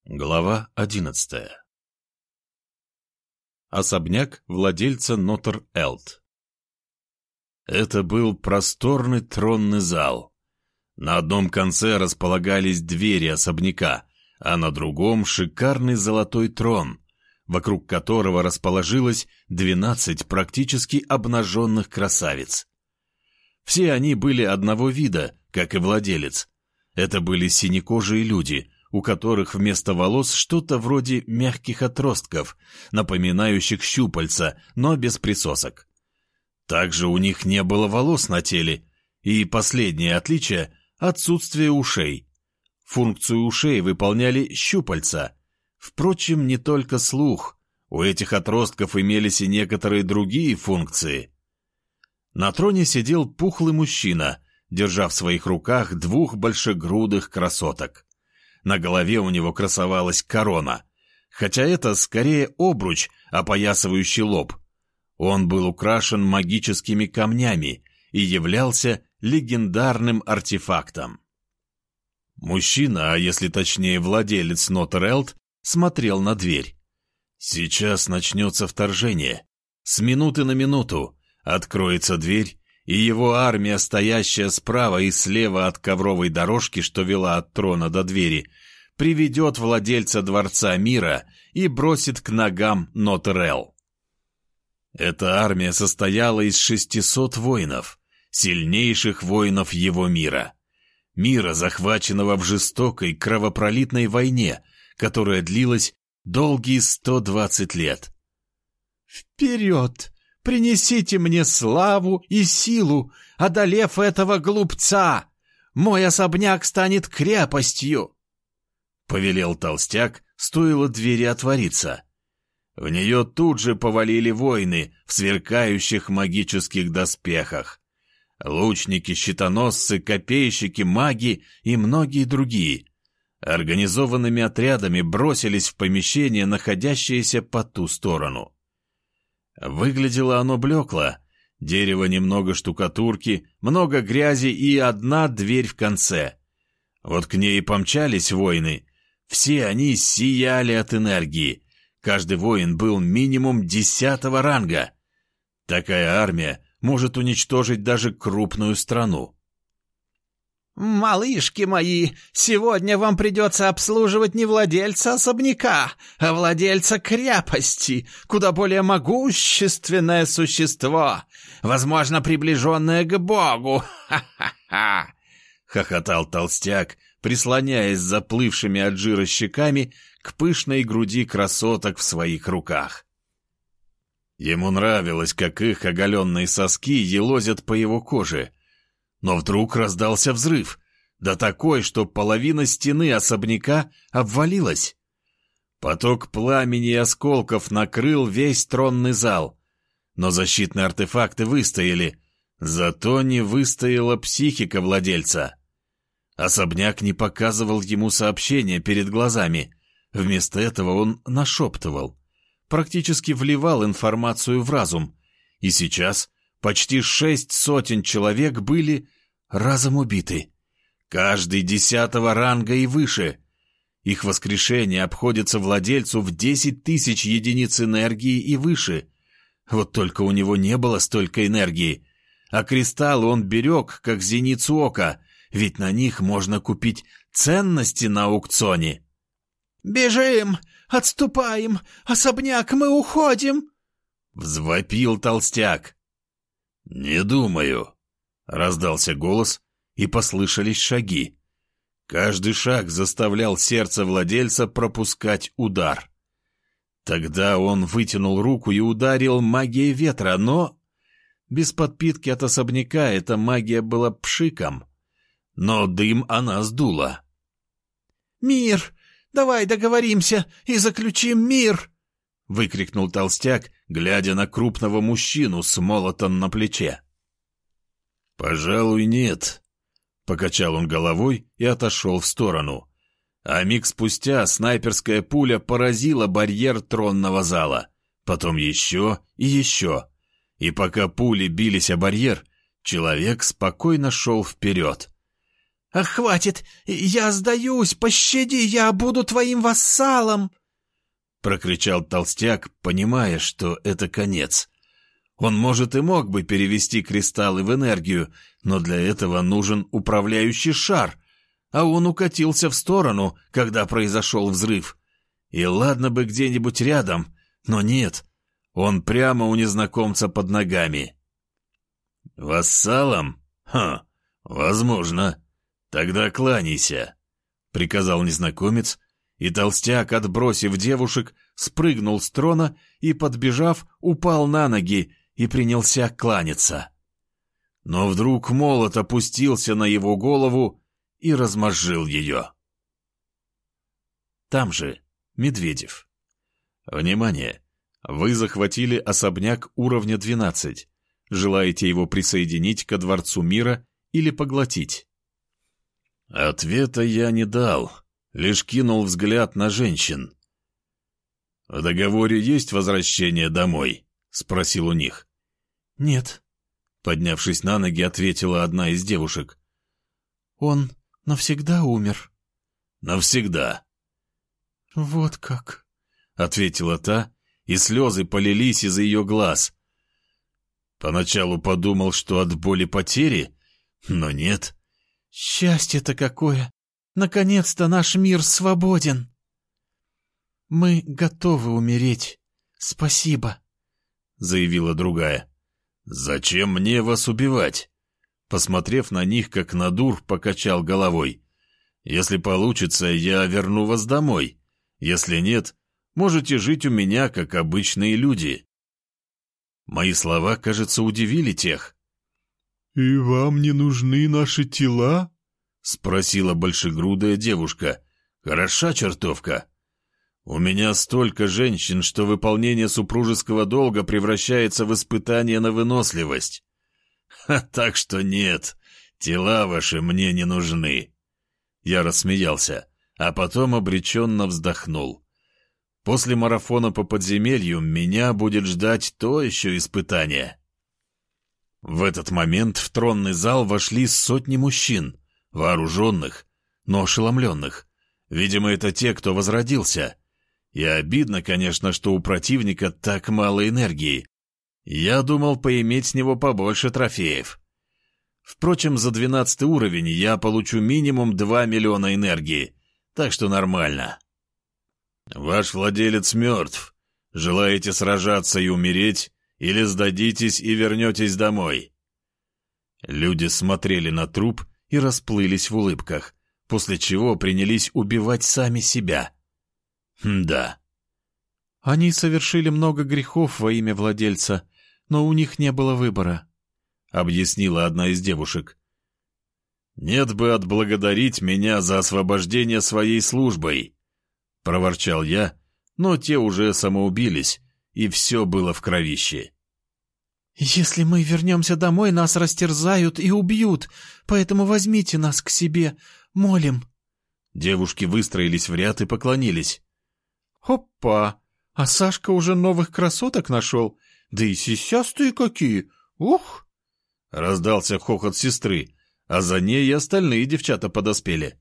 Глава 11. Особняк владельца Нотр-Элт. Это был просторный тронный зал. На одном конце располагались двери особняка, а на другом шикарный золотой трон, вокруг которого расположилось 12 практически обнаженных красавиц. Все они были одного вида, как и владелец. Это были синекожие люди, у которых вместо волос что-то вроде мягких отростков, напоминающих щупальца, но без присосок. Также у них не было волос на теле, и последнее отличие – отсутствие ушей. Функцию ушей выполняли щупальца. Впрочем, не только слух, у этих отростков имелись и некоторые другие функции. На троне сидел пухлый мужчина, держа в своих руках двух большегрудых красоток. На голове у него красовалась корона, хотя это скорее обруч, опоясывающий лоб. Он был украшен магическими камнями и являлся легендарным артефактом. Мужчина, а если точнее владелец Нотр-Элт, смотрел на дверь. Сейчас начнется вторжение. С минуты на минуту откроется дверь, и его армия, стоящая справа и слева от ковровой дорожки, что вела от трона до двери, приведет владельца Дворца Мира и бросит к ногам Нотр-Элт. Эта армия состояла из 600 воинов, сильнейших воинов его мира. Мира, захваченного в жестокой кровопролитной войне, которая длилась долгие 120 лет. «Вперед! Принесите мне славу и силу, одолев этого глупца! Мой особняк станет крепостью!» Повелел толстяк, стоило двери отвориться. В нее тут же повалили воины в сверкающих магических доспехах. Лучники, щитоносцы, копейщики, маги и многие другие. Организованными отрядами бросились в помещение, находящееся по ту сторону. Выглядело оно блекло. Дерево, немного штукатурки, много грязи и одна дверь в конце. Вот к ней и помчались воины. Все они сияли от энергии. Каждый воин был минимум 10-го ранга. Такая армия может уничтожить даже крупную страну. «Малышки мои, сегодня вам придется обслуживать не владельца особняка, а владельца крепости, куда более могущественное существо, возможно, приближенное к Богу. Ха-ха-ха!» — хохотал толстяк, прислоняясь заплывшими от жира щеками к пышной груди красоток в своих руках. Ему нравилось, как их оголенные соски елозят по его коже. Но вдруг раздался взрыв, да такой, что половина стены особняка обвалилась. Поток пламени и осколков накрыл весь тронный зал. Но защитные артефакты выстояли, зато не выстояла психика владельца. Особняк не показывал ему сообщения перед глазами. Вместо этого он нашептывал, практически вливал информацию в разум. И сейчас почти 600 человек были разом убиты. Каждый 10-го ранга и выше. Их воскрешение обходится владельцу в 10 тысяч единиц энергии и выше. Вот только у него не было столько энергии. А кристаллы он берег, как зеницу ока, ведь на них можно купить ценности на аукционе. «Бежим! Отступаем! Особняк, мы уходим!» — взвопил толстяк. «Не думаю», — раздался голос, и послышались шаги. Каждый шаг заставлял сердце владельца пропускать удар. Тогда он вытянул руку и ударил магией ветра, но без подпитки от особняка эта магия была пшиком. Но дым она сдула. «Мир! Давай договоримся и заключим мир!» — выкрикнул толстяк, глядя на крупного мужчину с молотом на плече. «Пожалуй, нет», — покачал он головой и отошел в сторону. А миг спустя снайперская пуля поразила барьер тронного зала. Потом еще и еще. И пока пули бились о барьер, человек спокойно шел вперед. «Хватит! Я сдаюсь! Пощади! Я буду твоим вассалом!» Прокричал толстяк, понимая, что это конец. Он, может, и мог бы перевести кристаллы в энергию, но для этого нужен управляющий шар, а он укатился в сторону, когда произошел взрыв. И ладно бы где-нибудь рядом, но нет, он прямо у незнакомца под ногами. «Вассалом? Возможно. Тогда кланяйся», — приказал незнакомец, и толстяк, отбросив девушек, спрыгнул с трона и, подбежав, упал на ноги и принялся кланяться. Но вдруг молот опустился на его голову и размозжил ее. Там же Медведев. Внимание! Вы захватили особняк уровня 12. Желаете его присоединить ко Дворцу Мира или поглотить? Ответа я не дал, лишь кинул взгляд на женщин. «В договоре есть возвращение домой?» — спросил у них. «Нет», — поднявшись на ноги, ответила одна из девушек. «Он навсегда умер». «Навсегда». «Вот как», — ответила та, и слезы полились из ее глаз. Поначалу подумал, что от боли потери, но нет. «Счастье-то какое! Наконец-то наш мир свободен!» «Мы готовы умереть. Спасибо», — заявила другая. «Зачем мне вас убивать?» Посмотрев на них, как на дур, покачал головой. «Если получится, я верну вас домой. Если нет, можете жить у меня, как обычные люди». Мои слова, кажется, удивили тех. «И вам не нужны наши тела?» — спросила большегрудая девушка. «Хороша чертовка. У меня столько женщин, что выполнение супружеского долга превращается в испытание на выносливость. Так что нет, тела ваши мне не нужны». Я рассмеялся, а потом обреченно вздохнул. После марафона по подземелью меня будет ждать то еще испытание. В этот момент в тронный зал вошли сотни мужчин, вооруженных, но ошеломленных. Видимо, это те, кто возродился. И обидно, конечно, что у противника так мало энергии. Я думал поиметь с него побольше трофеев. Впрочем, за 12 уровень я получу минимум 2 миллиона энергии, так что нормально. «Ваш владелец мертв. Желаете сражаться и умереть, или сдадитесь и вернетесь домой?» Люди смотрели на труп и расплылись в улыбках, после чего принялись убивать сами себя. Да. «Они совершили много грехов во имя владельца, но у них не было выбора», — объяснила одна из девушек. «Нет бы отблагодарить меня за освобождение своей службой», — проворчал я, но те уже самоубились, и все было в кровище. «Если мы вернемся домой, нас растерзают и убьют, поэтому возьмите нас к себе, молим». Девушки выстроились в ряд и поклонились. «Опа! А Сашка уже новых красоток нашел? Да и сисястые какие! Ух!» Раздался хохот сестры, а за ней и остальные девчата подоспели.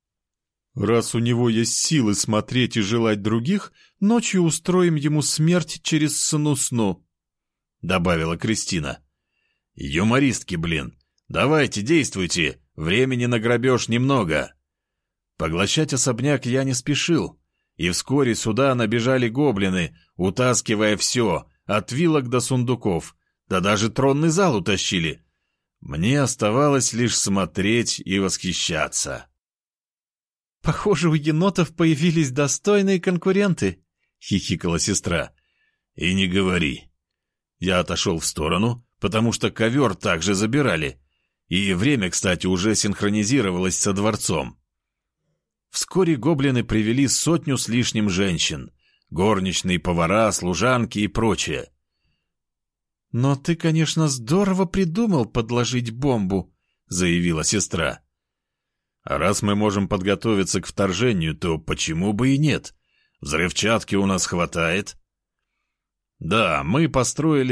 «Раз у него есть силы смотреть и желать других, ночью устроим ему смерть через сну-сну», — добавила Кристина. «Юмористки, блин! Давайте, действуйте! Времени на грабеж немного!» Поглощать особняк я не спешил, и вскоре сюда набежали гоблины, утаскивая все, от вилок до сундуков, да даже тронный зал утащили. Мне оставалось лишь смотреть и восхищаться. «Похоже, у енотов появились достойные конкуренты», — хихикала сестра. «И не говори». Я отошел в сторону, потому что ковер также забирали, и время, кстати, уже синхронизировалось со дворцом. Вскоре гоблины привели 100 с лишним женщин, горничные, повара, служанки и прочее. «Но ты, конечно, здорово придумал подложить бомбу», — заявила сестра. «А раз мы можем подготовиться к вторжению, то почему бы и нет? Взрывчатки у нас хватает». «Да, мы построили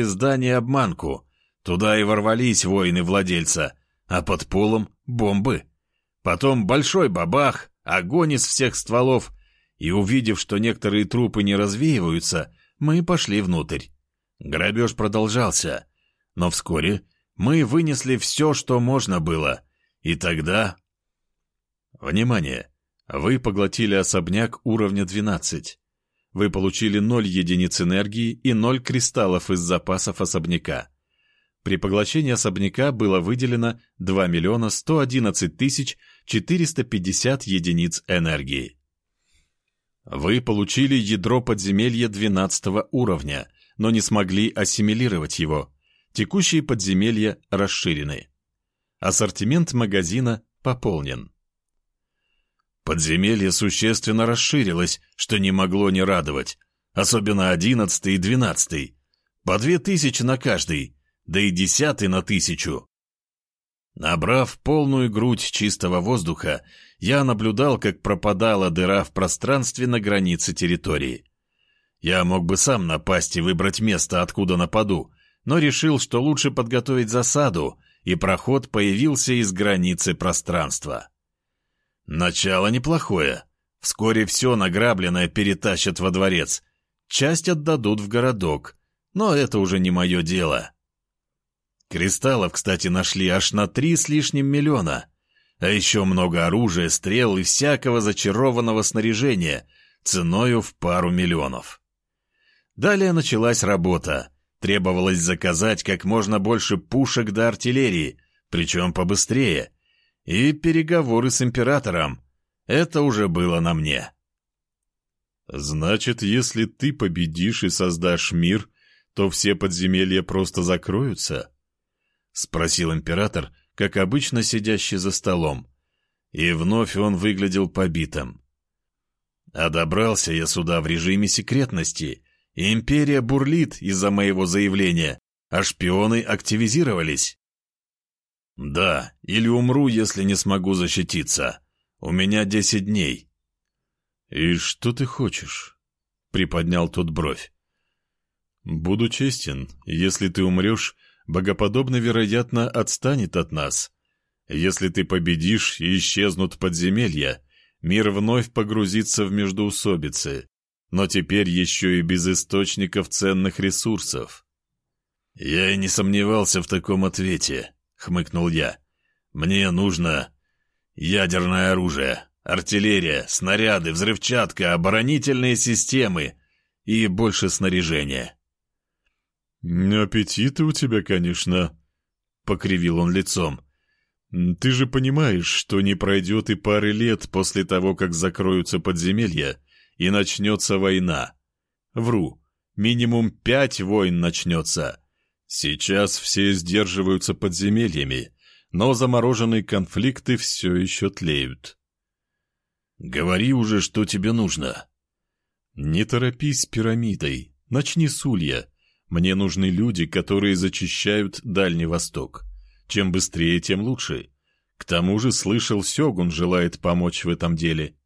здание-обманку. Туда и ворвались воины владельца, а под полом — бомбы. Потом большой бабах, огонь из всех стволов, и, увидев, что некоторые трупы не развеиваются, мы пошли внутрь. Грабеж продолжался, но вскоре мы вынесли все, что можно было, и тогда... Внимание! Вы поглотили особняк уровня 12. Вы получили 0 единиц энергии и 0 кристаллов из запасов особняка. При поглощении особняка было выделено 2 111 450 единиц энергии. Вы получили ядро подземелья 12 уровня, но не смогли ассимилировать его. Текущие подземелья расширены. Ассортимент магазина пополнен. Подземелье существенно расширилось, что не могло не радовать. Особенно 11 и 12. По 2000 на каждый, да и 10 на 1000. Набрав полную грудь чистого воздуха, я наблюдал, как пропадала дыра в пространстве на границе территории. Я мог бы сам напасть и выбрать место, откуда нападу, но решил, что лучше подготовить засаду, и проход появился из границы пространства. Начало неплохое. Вскоре все награбленное перетащат во дворец. Часть отдадут в городок, но это уже не мое дело. Кристаллов, кстати, нашли аж на 3 с лишним миллиона. А еще много оружия, стрел и всякого зачарованного снаряжения, ценою в пару миллионов. Далее началась работа. Требовалось заказать как можно больше пушек до артиллерии, причем побыстрее. И переговоры с императором. Это уже было на мне. Значит, если ты победишь и создашь мир, то все подземелья просто закроются? Спросил император, как обычно сидящий за столом. И вновь он выглядел побитым. А добрался я сюда в режиме секретности, и империя бурлит из-за моего заявления, а шпионы активизировались. Да, или умру, если не смогу защититься. У меня 10 дней. И что ты хочешь? Приподнял тот бровь. Буду честен, если ты умрешь, богоподобно, вероятно, отстанет от нас. Если ты победишь и исчезнут подземелья, мир вновь погрузится в междоусобицы, но теперь еще и без источников ценных ресурсов. Я и не сомневался в таком ответе. — хмыкнул я. «Мне нужно ядерное оружие, артиллерия, снаряды, взрывчатка, оборонительные системы и больше снаряжения». «Аппетиты у тебя, конечно», — покривил он лицом. «Ты же понимаешь, что не пройдет и пары лет после того, как закроются подземелья, и начнется война. Вру, минимум 5 войн начнется. Сейчас все сдерживаются подземельями, но замороженные конфликты все еще тлеют». «Говори уже, что тебе нужно». «Не торопись с пирамидой, начни с улья. Мне нужны люди, которые зачищают Дальний Восток. Чем быстрее, тем лучше. К тому же, слышал, Сёгун желает помочь в этом деле».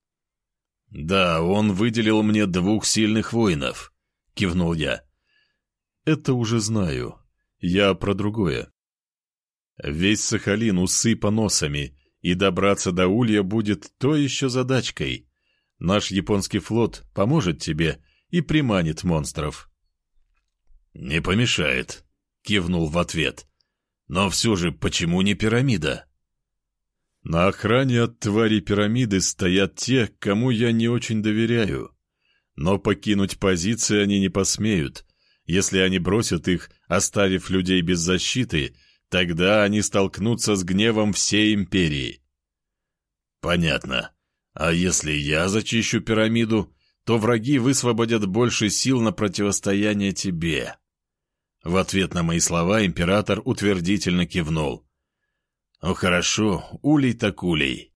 «Да, он выделил мне 2 сильных воинов», — кивнул я. «Это уже знаю. Я про другое. Весь Сахалин усыпан носами, и добраться до Улья будет то еще задачкой. Наш японский флот поможет тебе и приманит монстров». «Не помешает», — кивнул в ответ. «Но все же, почему не пирамида?» «На охране от тварей пирамиды стоят те, кому я не очень доверяю. Но покинуть позиции они не посмеют. Если они бросят их, оставив людей без защиты, тогда они столкнутся с гневом всей империи». «Понятно. А если я зачищу пирамиду, то враги высвободят больше сил на противостояние тебе». В ответ на мои слова император утвердительно кивнул. «Ну хорошо, улей так улей».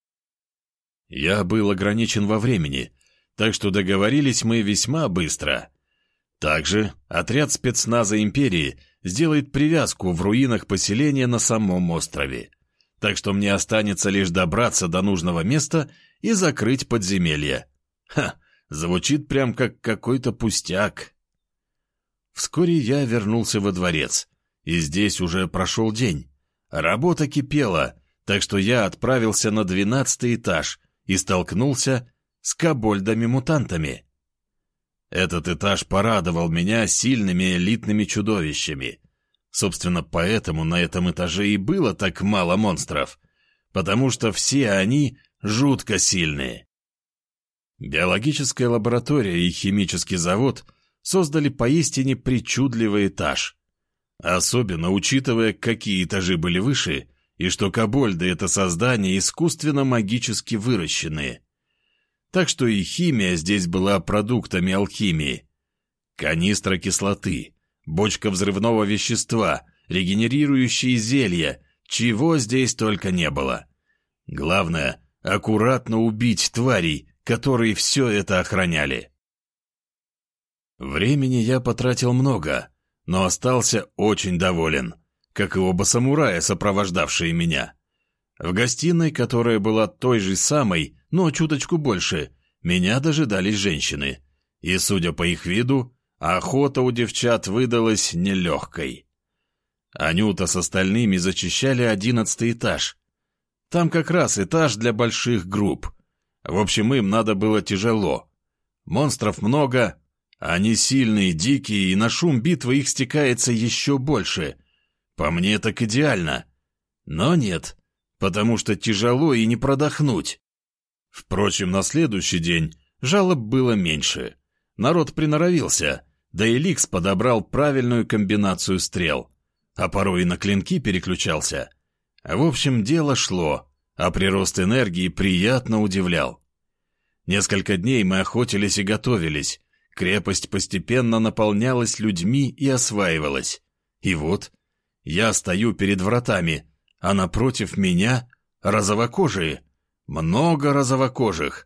Я был ограничен во времени, так что договорились мы весьма быстро. Также отряд спецназа империи сделает привязку в руинах поселения на самом острове. Так что мне останется лишь добраться до нужного места и закрыть подземелье. Ха, звучит прям как какой-то пустяк. Вскоре я вернулся во дворец, и здесь уже прошел день. Работа кипела, Так что я отправился на 12-й этаж и столкнулся с кобольдами-мутантами. Этот этаж порадовал меня сильными элитными чудовищами. Собственно, поэтому на этом этаже и было так мало монстров, потому что все они жутко сильные. Биологическая лаборатория и химический завод создали поистине причудливый этаж. Особенно учитывая, какие этажи были выше, и что кобольды — это создания искусственно магически выращенные. Так что и химия здесь была продуктами алхимии. Канистра кислоты, бочка взрывного вещества, регенерирующие зелья, чего здесь только не было. Главное — аккуратно убить тварей, которые все это охраняли. Времени я потратил много, но остался очень доволен, как и оба самурая, сопровождавшие меня. В гостиной, которая была той же самой, но чуточку больше, меня дожидались женщины, и, судя по их виду, охота у девчат выдалась нелегкой. Анюта с остальными зачищали 11-й этаж. Там как раз этаж для больших групп. В общем, им надо было тяжело. Монстров много, они сильные, дикие, и на шум битвы их стекается еще больше. По мне так идеально. Но нет, потому что тяжело и не продохнуть. Впрочем, на следующий день жалоб было меньше. Народ приноровился, да и Ликс подобрал правильную комбинацию стрел, а порой и на клинки переключался. В общем, дело шло, а прирост энергии приятно удивлял. Несколько дней мы охотились и готовились, крепость постепенно наполнялась людьми и осваивалась. И вот я стою перед вратами, а напротив меня розовокожие, много розовокожих.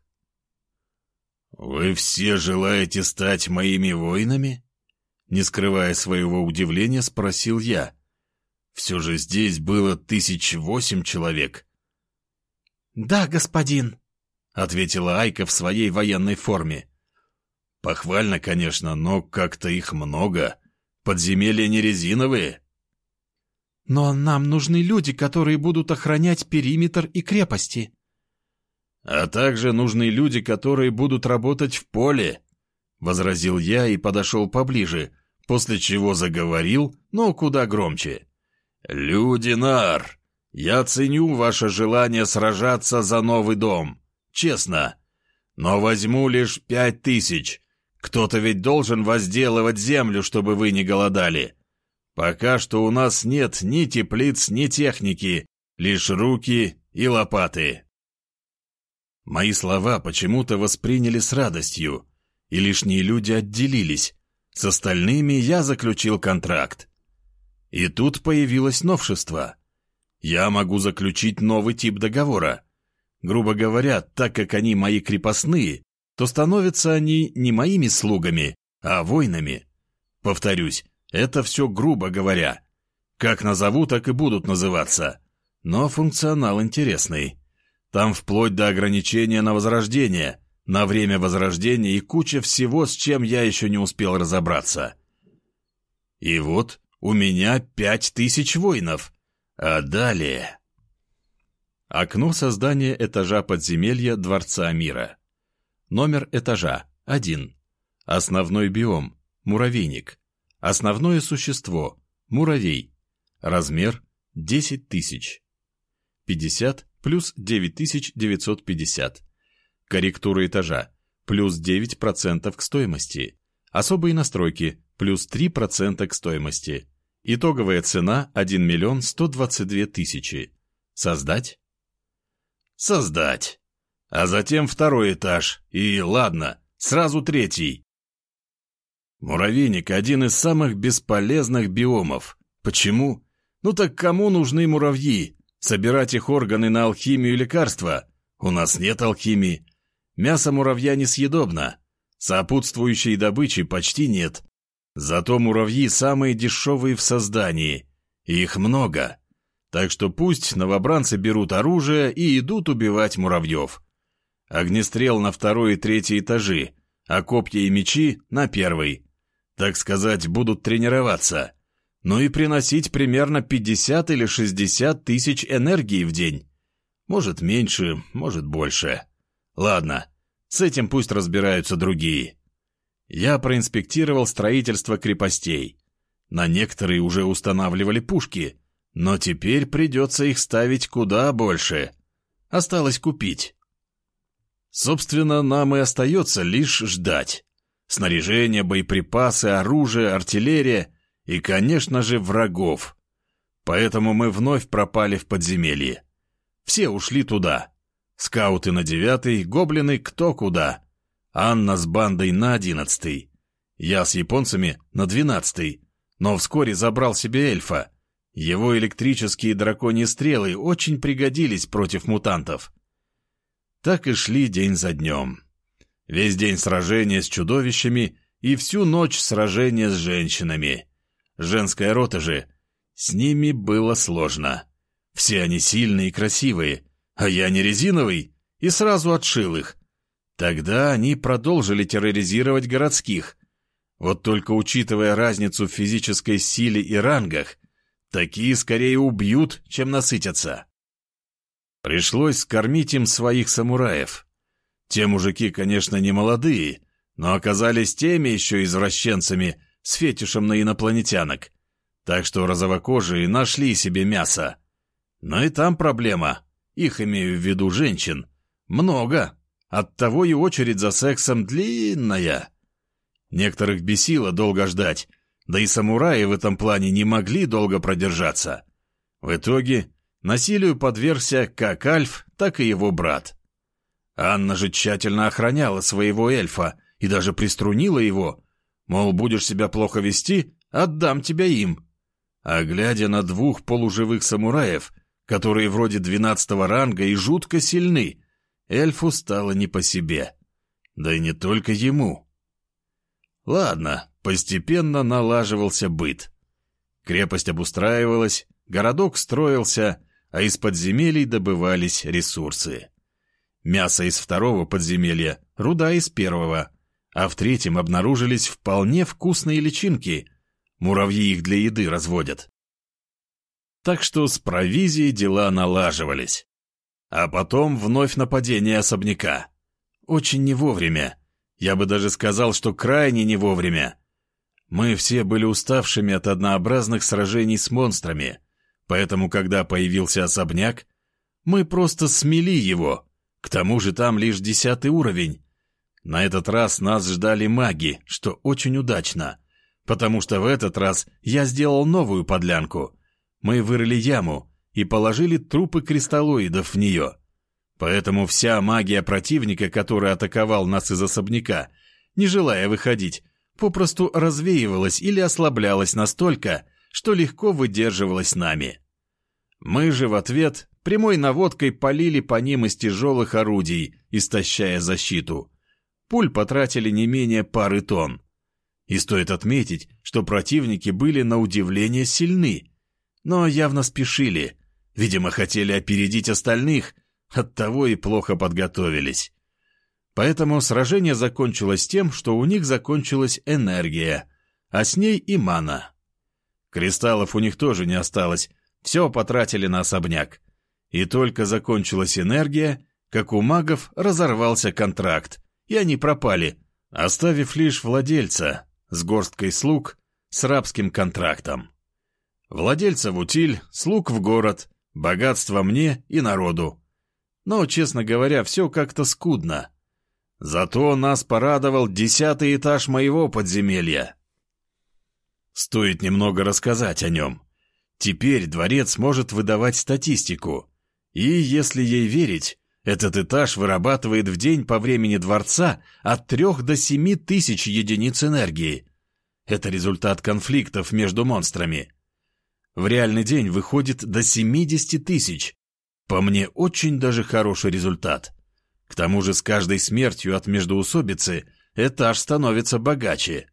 «Вы все желаете стать моими воинами?» Не скрывая своего удивления, спросил я. Все же здесь было 1008 человек. «Да, господин», — ответила Айка в своей военной форме. «Похвально, конечно, но как-то их много. Подземелья не резиновые». «Но нам нужны люди, которые будут охранять периметр и крепости». «А также нужны люди, которые будут работать в поле», — возразил я и подошел поближе, после чего заговорил, но куда громче. «Люди Нар, я ценю ваше желание сражаться за новый дом, честно, но возьму лишь 5000. Кто-то ведь должен возделывать землю, чтобы вы не голодали. Пока что у нас нет ни теплиц, ни техники, лишь руки и лопаты». Мои слова почему-то восприняли с радостью, и лишние люди отделились. С остальными я заключил контракт. И тут появилось новшество. Я могу заключить новый тип договора. Грубо говоря, так как они мои крепостные, то становятся они не моими слугами, а воинами. Повторюсь, это все грубо говоря. Как назову, так и будут называться. Но функционал интересный. Там вплоть до ограничения на возрождение, на время возрождения и куча всего, с чем я еще не успел разобраться. И вот у меня 5000 воинов. А далее... Окно создания этажа подземелья Дворца Мира. Номер этажа 1. Основной биом – муравейник. Основное существо – муравей. Размер – 10 000. 50 плюс 9950. Корректура этажа плюс 9% к стоимости. Особые настройки плюс 3% к стоимости. Итоговая цена 1 122 000. Создать? Создать. А затем второй этаж. И ладно, сразу третий. Муравейник – один из самых бесполезных биомов. Почему? Ну так кому нужны муравьи? Собирать их органы на алхимию и лекарства? У нас нет алхимии. Мясо муравья несъедобно. Сопутствующей добычи почти нет. Зато муравьи самые дешевые в создании. Их много. Так что пусть новобранцы берут оружие и идут убивать муравьев. Огнестрел на 2 и 3 этажи, а копья и мечи на 1. Так сказать, будут тренироваться. Ну и приносить примерно 50 или 60 тысяч энергии в день. Может, меньше, может, больше. Ладно, с этим пусть разбираются другие. Я проинспектировал строительство крепостей. На некоторые уже устанавливали пушки, но теперь придется их ставить куда больше. Осталось купить. Собственно, нам и остается лишь ждать. Снаряжение, боеприпасы, оружие, артиллерия и, конечно же, врагов. Поэтому мы вновь пропали в подземелье. Все ушли туда. Скауты на 9-й, гоблины кто куда. Анна с бандой на 11-й. Я с японцами на 12-й. Но вскоре забрал себе эльфа. Его электрические драконьи стрелы очень пригодились против мутантов. Так и шли день за днем. Весь день сражения с чудовищами и всю ночь сражения с женщинами. Женская рота же, с ними было сложно. Все они сильные и красивые, а я не резиновый, и сразу отшил их. Тогда они продолжили терроризировать городских. Вот только учитывая разницу в физической силе и рангах, такие скорее убьют, чем насытятся. Пришлось скормить им своих самураев. Те мужики, конечно, не молодые, но оказались теми еще извращенцами с фетишем на инопланетянок. Так что розовокожие нашли себе мясо. Но и там проблема, их имею в виду женщин, много. Оттого и очередь за сексом длинная. Некоторых бесило долго ждать, да и самураи в этом плане не могли долго продержаться. В итоге насилию подвергся как Альф, так и его брат. Анна же тщательно охраняла своего эльфа и даже приструнила его, мол, будешь себя плохо вести, отдам тебя им. А глядя на 2 полуживых самураев, которые вроде 12-го ранга и жутко сильны, эльфу стало не по себе. Да и не только ему. Ладно, постепенно налаживался быт. Крепость обустраивалась, городок строился, а из подземелий добывались ресурсы. Мясо из 2-го подземелья, руда из 1-го, а в 3-м обнаружились вполне вкусные личинки. Муравьи их для еды разводят. Так что с провизией дела налаживались. А потом вновь нападение особняка. Очень не вовремя. Я бы даже сказал, что крайне не вовремя. Мы все были уставшими от однообразных сражений с монстрами, поэтому, когда появился особняк, мы просто смели его. К тому же там лишь 10-й уровень. На этот раз нас ждали маги, что очень удачно, потому что в этот раз я сделал новую подлянку. Мы вырыли яму и положили трупы кристаллоидов в нее. Поэтому вся магия противника, который атаковал нас из особняка, не желая выходить, попросту развеивалась или ослаблялась настолько, что легко выдерживалась нами. Мы же в ответ прямой наводкой полили по ним из тяжелых орудий, истощая защиту. Пуль потратили не менее пары тонн. И стоит отметить, что противники были на удивление сильны, но явно спешили, видимо, хотели опередить остальных, оттого и плохо подготовились. Поэтому сражение закончилось тем, что у них закончилась энергия, а с ней и мана. Кристаллов у них тоже не осталось, все потратили на особняк. И только закончилась энергия, как у магов разорвался контракт, и они пропали, оставив лишь владельца с горсткой слуг с рабским контрактом. Владельца в утиль, слуг в город, богатство мне и народу. Но, честно говоря, все как-то скудно. Зато нас порадовал 10-й этаж моего подземелья. Стоит немного рассказать о нем. Теперь дворец может выдавать статистику. И, если ей верить, этот этаж вырабатывает в день по времени дворца от 3 до 7 тысяч единиц энергии. Это результат конфликтов между монстрами. В реальный день выходит до 70 тысяч. По мне, очень даже хороший результат. К тому же с каждой смертью от междоусобицы этаж становится богаче.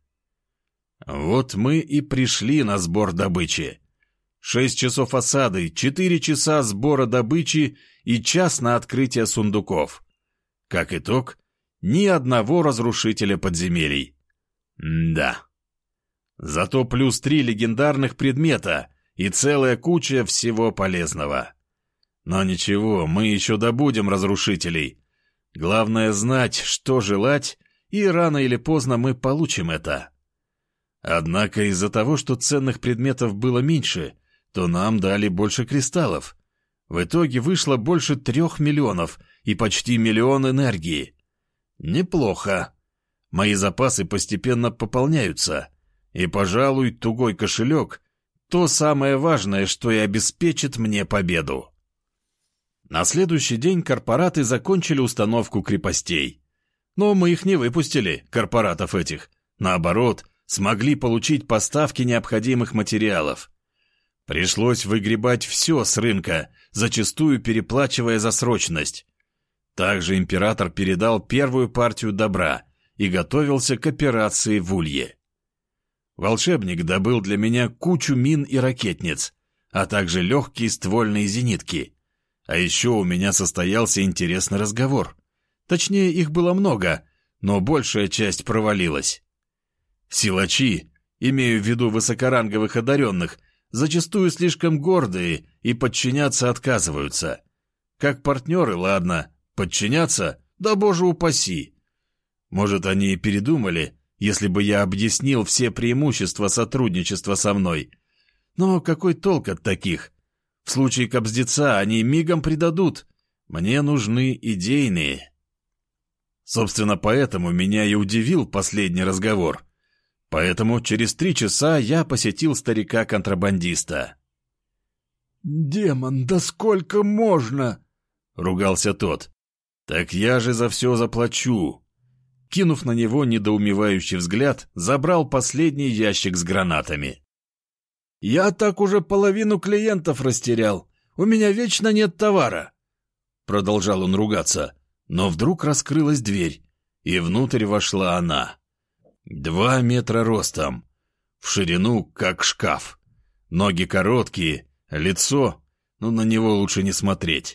Вот мы и пришли на сбор добычи. 6 часов осады, 4 часа сбора добычи и час на открытие сундуков. Как итог, ни одного разрушителя подземелий. Да. Зато плюс 3 легендарных предмета и целая куча всего полезного. Но ничего, мы еще добудем разрушителей. Главное знать, что желать, и рано или поздно мы получим это. Однако из-за того, что ценных предметов было меньше, то нам дали больше кристаллов. В итоге вышло больше 3 миллионов и почти 1 миллион энергии. Неплохо. Мои запасы постепенно пополняются. И, пожалуй, тугой кошелек — то самое важное, что и обеспечит мне победу. На следующий день корпораты закончили установку крепостей. Но мы их не выпустили, корпоратов этих. Наоборот, смогли получить поставки необходимых материалов. Пришлось выгребать все с рынка, зачастую переплачивая за срочность. Также император передал первую партию добра и готовился к операции в Улье. Волшебник добыл для меня кучу мин и ракетниц, а также легкие ствольные зенитки. А еще у меня состоялся интересный разговор. Точнее, их было много, но большая часть провалилась. Силачи, имею в виду высокоранговых одаренных, зачастую слишком гордые и подчиняться отказываются. Как партнеры, ладно, подчиняться, да боже упаси. Может, они и передумали, если бы я объяснил все преимущества сотрудничества со мной. Но какой толк от таких? В случае кобздеца они мигом предадут. Мне нужны идейные. Собственно, поэтому меня и удивил последний разговор. Поэтому через 3 часа я посетил старика-контрабандиста. «Демон, да сколько можно?» — ругался тот. «Так я же за все заплачу». Кинув на него недоумевающий взгляд, забрал последний ящик с гранатами. «Я так уже половину клиентов растерял. У меня вечно нет товара». Продолжал он ругаться, но вдруг раскрылась дверь, и внутрь вошла она. 2 метра ростом, в ширину, как шкаф. Ноги короткие, лицо, но на него лучше не смотреть.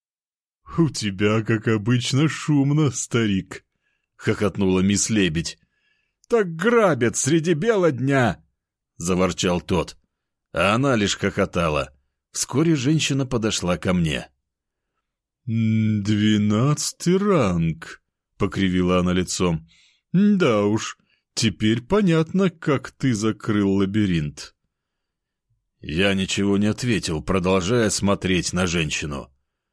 «У тебя, как обычно, шумно, старик», — хохотнула мисс Лебедь. «Так грабят среди бела дня!» — заворчал тот. А она лишь хохотала. Вскоре женщина подошла ко мне. 12-й ранг», — покривила она лицом. «Да уж, теперь понятно, как ты закрыл лабиринт». Я ничего не ответил, продолжая смотреть на женщину.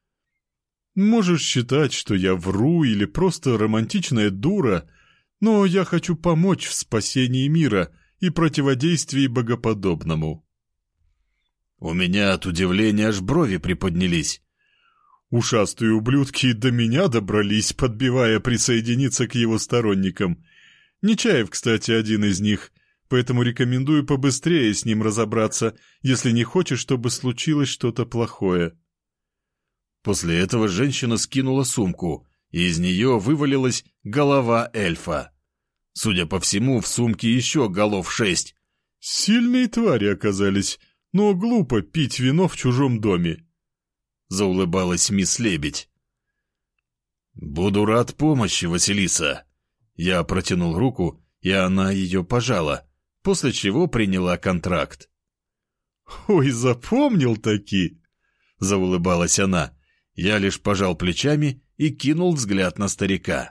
«Можешь считать, что я вру или просто романтичная дура, но я хочу помочь в спасении мира и противодействии богоподобному». У меня от удивления аж брови приподнялись. Ушастые ублюдки и до меня добрались, подбивая присоединиться к его сторонникам. Нечаев, кстати, один из них, поэтому рекомендую побыстрее с ним разобраться, если не хочешь, чтобы случилось что-то плохое. После этого женщина скинула сумку, и из нее вывалилась голова эльфа. Судя по всему, в сумке еще голов 6. Сильные твари оказались, но глупо пить вино в чужом доме. Заулыбалась мисс Лебедь. «Буду рад помощи, Василиса». Я протянул руку, и она ее пожала, после чего приняла контракт. «Ой, запомнил таки!» — заулыбалась она. Я лишь пожал плечами и кинул взгляд на старика.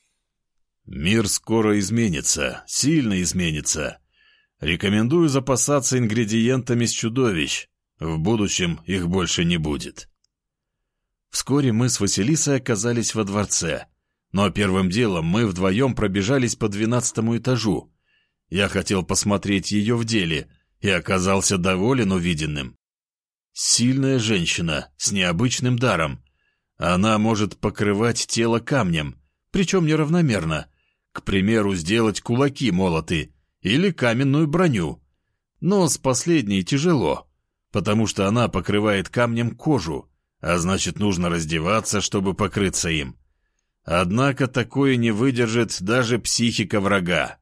«Мир скоро изменится, сильно изменится. Рекомендую запасаться ингредиентами с чудовищ. В будущем их больше не будет». Вскоре мы с Василисой оказались во дворце, но первым делом мы вдвоем пробежались по 12-му этажу. Я хотел посмотреть ее в деле и оказался доволен увиденным. Сильная женщина с необычным даром. Она может покрывать тело камнем, причем неравномерно. К примеру, сделать кулаки молоты или каменную броню. Но с последней тяжело, потому что она покрывает камнем кожу, а значит, нужно раздеваться, чтобы покрыться им. Однако такое не выдержит даже психика врага.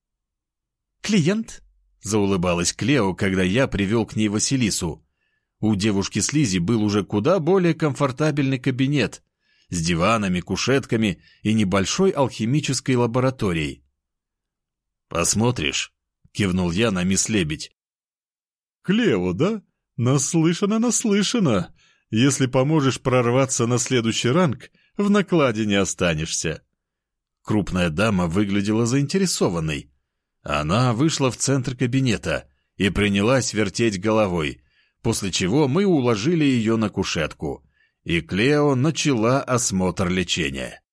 «Клиент?» — заулыбалась Клео, когда я привел к ней Василису. У девушки с Лизи был уже куда более комфортабельный кабинет с диванами, кушетками и небольшой алхимической лабораторией. «Посмотришь?» — кивнул я на мисс Лебедь. «Клео, да? Наслышано. Если поможешь прорваться на следующий ранг, в накладе не останешься». Крупная дама выглядела заинтересованной. Она вышла в центр кабинета и принялась вертеть головой, после чего мы уложили ее на кушетку, и Клео начала осмотр лечения.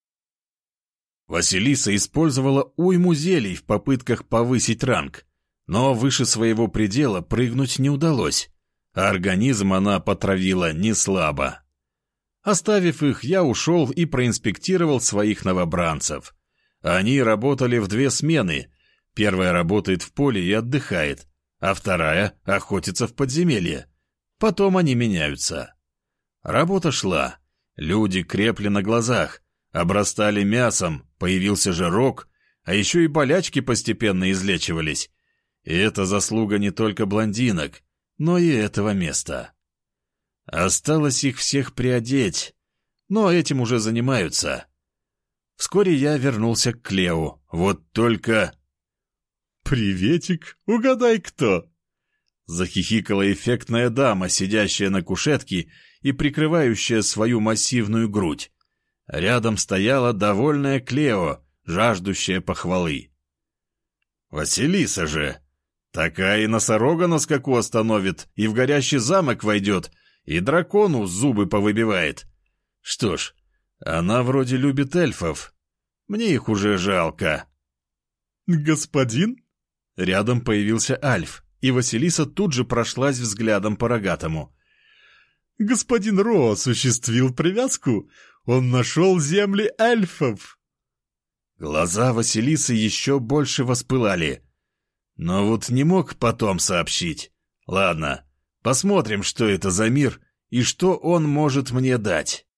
Василиса использовала уйму зелий в попытках повысить ранг, но выше своего предела прыгнуть не удалось, а организм она потравила неслабо. Оставив их, я ушел и проинспектировал своих новобранцев. Они работали в 2 смены. Первая работает в поле и отдыхает, а вторая охотится в подземелье. Потом они меняются. Работа шла. Люди крепли на глазах, обрастали мясом, появился жирок, а еще и болячки постепенно излечивались. И это заслуга не только блондинок, но и этого места. Осталось их всех приодеть, но этим уже занимаются. Вскоре я вернулся к Клео, вот только... «Приветик, угадай, кто?» Захихикала эффектная дама, сидящая на кушетке и прикрывающая свою массивную грудь. Рядом стояла довольная Клео, жаждущая похвалы. «Василиса же! Такая и носорога на скаку остановит, и в горящий замок войдет, и дракону зубы повыбивает. Что ж, она вроде любит эльфов. Мне их уже жалко». «Господин?» Рядом появился Альф, и Василиса тут же прошлась взглядом по рогатому. «Господин Ро осуществил привязку. Он нашел земли эльфов». Глаза Василисы еще больше воспылали. Но вот не мог потом сообщить. Ладно, посмотрим, что это за мир и что он может мне дать.